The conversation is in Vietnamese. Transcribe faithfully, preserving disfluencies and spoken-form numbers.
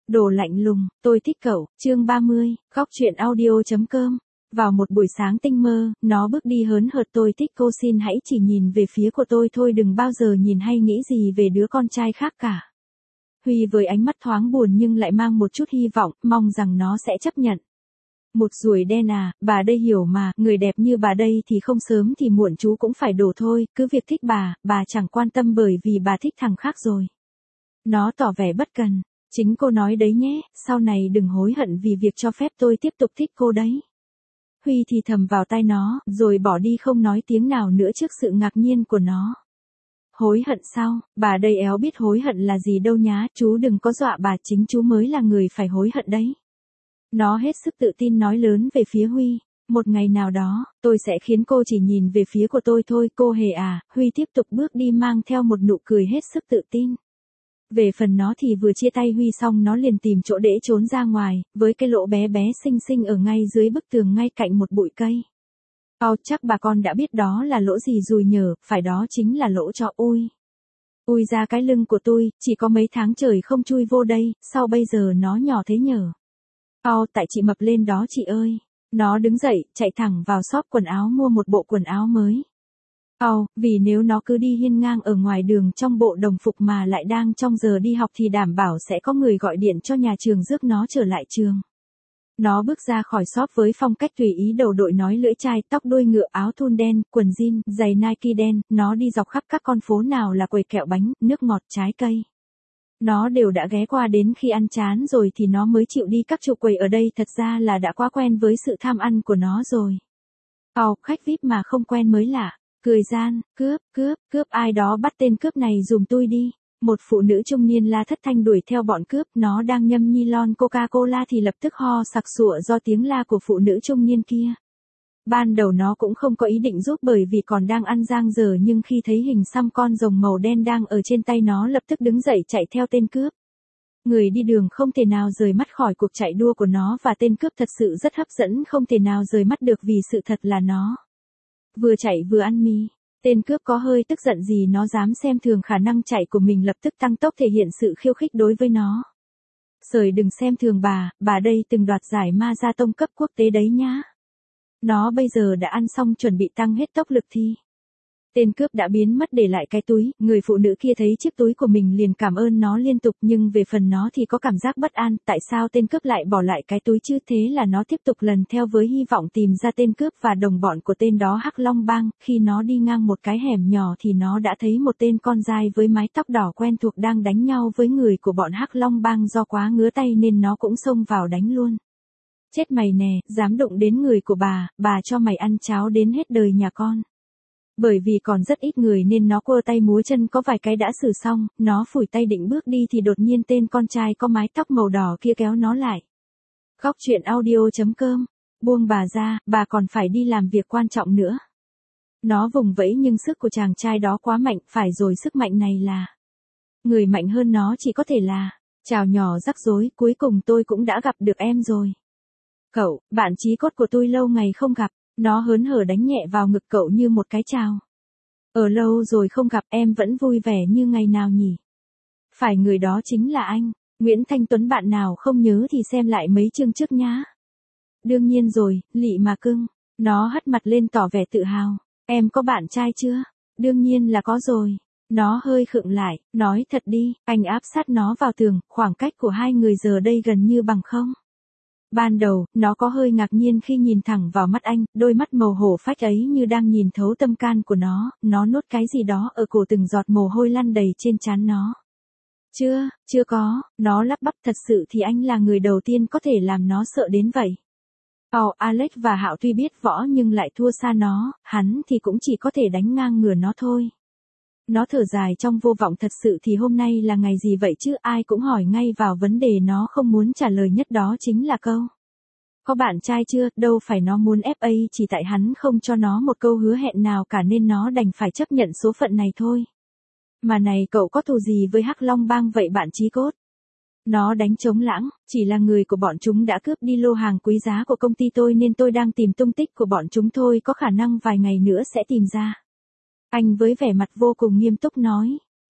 Đồ lạnh lùng, tôi thích cậu, chương ba mươi, góc truyện audio.com. Vào một buổi sáng tinh mơ, nó bước đi hớn hở, tôi thích cô, xin hãy chỉ nhìn về phía của tôi thôi, đừng bao giờ nhìn hay nghĩ gì về đứa con trai khác cả. Huy với ánh mắt thoáng buồn nhưng lại mang một chút hy vọng, mong rằng nó sẽ chấp nhận. Một ruồi đen à, bà đây hiểu mà, người đẹp như bà đây thì không sớm thì muộn chú cũng phải đổ thôi, cứ việc thích bà, bà chẳng quan tâm bởi vì bà thích thằng khác rồi. Nó tỏ vẻ bất cần. Chính cô nói đấy nhé, sau này đừng hối hận vì việc cho phép tôi tiếp tục thích cô đấy. Huy thì thầm vào tai nó, rồi bỏ đi không nói tiếng nào nữa trước sự ngạc nhiên của nó. Hối hận sao, bà đây éo biết hối hận là gì đâu nhá, chú đừng có dọa bà, chính chú mới là người phải hối hận đấy. Nó hết sức tự tin nói lớn về phía Huy, một ngày nào đó, tôi sẽ khiến cô chỉ nhìn về phía của tôi thôi, cô hề à. Huy tiếp tục bước đi mang theo một nụ cười hết sức tự tin. Về phần nó thì vừa chia tay Huy xong nó liền tìm chỗ để trốn ra ngoài, với cái lỗ bé bé xinh xinh ở ngay dưới bức tường ngay cạnh một bụi cây. Ồ, chắc bà con đã biết đó là lỗ gì rồi nhở, phải đó chính là lỗ cho ui. Ui ra cái lưng của tôi, chỉ có mấy tháng trời không chui vô đây, sao bây giờ nó nhỏ thế nhở? Ồ, tại chị mập lên đó chị ơi. Nó đứng dậy, chạy thẳng vào shop quần áo mua một bộ quần áo mới. Ồ, vì nếu nó cứ đi hiên ngang ở ngoài đường trong bộ đồng phục mà lại đang trong giờ đi học thì đảm bảo sẽ có người gọi điện cho nhà trường rước nó trở lại trường. Nó bước ra khỏi shop với phong cách tùy ý, đầu đội nói lưỡi chai, tóc đuôi ngựa, áo thun đen, quần jean, giày Nike đen, nó đi dọc khắp các con phố nào là quầy kẹo bánh, nước ngọt, trái cây. Nó đều đã ghé qua, đến khi ăn chán rồi thì nó mới chịu đi các trụ quầy ở đây, thật ra là đã quá quen với sự tham ăn của nó rồi. Ồ, khách vi ai pi mà không quen mới lạ. Cười gian, cướp, cướp, cướp, ai đó bắt tên cướp này dùm tôi đi. Một phụ nữ trung niên la thất thanh đuổi theo bọn cướp, nó đang nhâm nhi lon Coca-Cola thì lập tức ho sặc sụa do tiếng la của phụ nữ trung niên kia. Ban đầu nó cũng không có ý định giúp bởi vì còn đang ăn giang dở, nhưng khi thấy hình xăm con rồng màu đen đang ở trên tay nó lập tức đứng dậy chạy theo tên cướp. Người đi đường không thể nào rời mắt khỏi cuộc chạy đua của nó và tên cướp thật sự rất hấp dẫn, không thể nào rời mắt được vì sự thật là nó vừa chạy vừa ăn mì. Tên cướp có hơi tức giận gì nó dám xem thường khả năng chạy của mình, lập tức tăng tốc thể hiện sự khiêu khích đối với nó. Sời đừng xem thường bà, bà đây từng đoạt giải ma gia tông cấp quốc tế đấy nhá. Nó bây giờ đã ăn xong chuẩn bị tăng hết tốc lực thi. Tên cướp đã biến mất để lại cái túi, người phụ nữ kia thấy chiếc túi của mình liền cảm ơn nó liên tục, nhưng về phần nó thì có cảm giác bất an, tại sao tên cướp lại bỏ lại cái túi chứ, thế là nó tiếp tục lần theo với hy vọng tìm ra tên cướp và đồng bọn của tên đó. Hắc Long Bang, khi nó đi ngang một cái hẻm nhỏ thì nó đã thấy một tên con dai với mái tóc đỏ quen thuộc đang đánh nhau với người của bọn Hắc Long Bang, do quá ngứa tay nên nó cũng xông vào đánh luôn. Chết mày nè, dám đụng đến người của bà, bà cho mày ăn cháo đến hết đời nhà con. Bởi vì còn rất ít người nên nó quơ tay múa chân, có vài cái đã xử xong, nó phủi tay định bước đi thì đột nhiên tên con trai có mái tóc màu đỏ kia kéo nó lại. Góc truyện audio.com, buông bà ra, bà còn phải đi làm việc quan trọng nữa. Nó vùng vẫy nhưng sức của chàng trai đó quá mạnh, phải rồi, sức mạnh này là người mạnh hơn nó chỉ có thể là, chào nhỏ rắc rối, cuối cùng tôi cũng đã gặp được em rồi. Cậu, bạn chí cốt của tôi lâu ngày không gặp. Nó hớn hở đánh nhẹ vào ngực cậu như một cái chào. Ở lâu rồi không gặp, em vẫn vui vẻ như ngày nào nhỉ? Phải, người đó chính là anh, Nguyễn Thanh Tuấn, bạn nào không nhớ thì xem lại mấy chương trước nhá. Đương nhiên rồi, lị mà cưng. Nó hất mặt lên tỏ vẻ tự hào. Em có bạn trai chưa? Đương nhiên là có rồi. Nó hơi khựng lại, nói thật đi, anh áp sát nó vào tường, khoảng cách của hai người giờ đây gần như bằng không. Ban đầu, nó có hơi ngạc nhiên khi nhìn thẳng vào mắt anh, đôi mắt màu hổ phách ấy như đang nhìn thấu tâm can của nó, nó nuốt cái gì đó ở cổ, từng giọt mồ hôi lăn đầy trên trán nó. Chưa, chưa có, nó lắp bắp, thật sự thì anh là người đầu tiên có thể làm nó sợ đến vậy. Ồ, oh, Alex và Hạo tuy biết võ nhưng lại thua xa nó, hắn thì cũng chỉ có thể đánh ngang ngửa nó thôi. Nó thở dài trong vô vọng, thật sự thì hôm nay là ngày gì vậy chứ, ai cũng hỏi ngay vào vấn đề nó không muốn trả lời nhất, đó chính là câu có bạn trai chưa, đâu phải nó muốn ép a, chỉ tại hắn không cho nó một câu hứa hẹn nào cả nên nó đành phải chấp nhận số phận này thôi. Mà này, cậu có thù gì với Hắc Long Bang vậy bạn chí cốt? Nó đánh trống lãng, chỉ là người của bọn chúng đã cướp đi lô hàng quý giá của công ty tôi nên tôi đang tìm tung tích của bọn chúng thôi, có khả năng vài ngày nữa sẽ tìm ra. Anh với vẻ mặt vô cùng nghiêm túc nói.